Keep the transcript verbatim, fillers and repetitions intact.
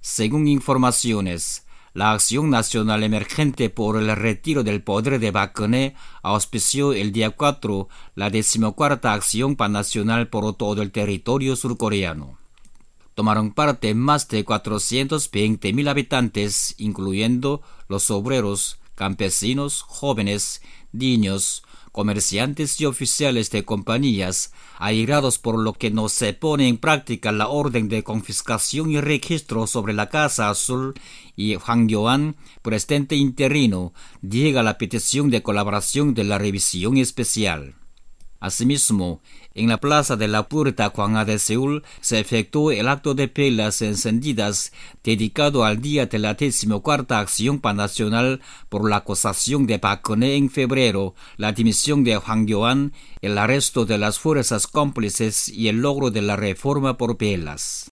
Según informaciones, la Acción Nacional Emergente por el Retiro del Poder de Park auspició el día cuatro la decimocuarta Acción Pannacional por todo el territorio surcoreano. Tomaron parte más de cuatrocientos veinte mil habitantes, incluyendo los obreros, campesinos, jóvenes, niños, comerciantes y oficiales de compañías, airados por lo que no se pone en práctica la orden de confiscación y registro sobre la Casa Azul, y Hwang Kyo-ahn, presidente interino, llega la petición de colaboración de la revisión especial. Asimismo, en la plaza de la Puerta Gwanghwa de Seúl se efectuó el acto de velas encendidas dedicado al día de la decimocuarta Acción Pannacional por la acusación de Park Geun-hye en febrero, la dimisión de Hwang Kyo-ahn, el arresto de las fuerzas cómplices y el logro de la reforma por velas.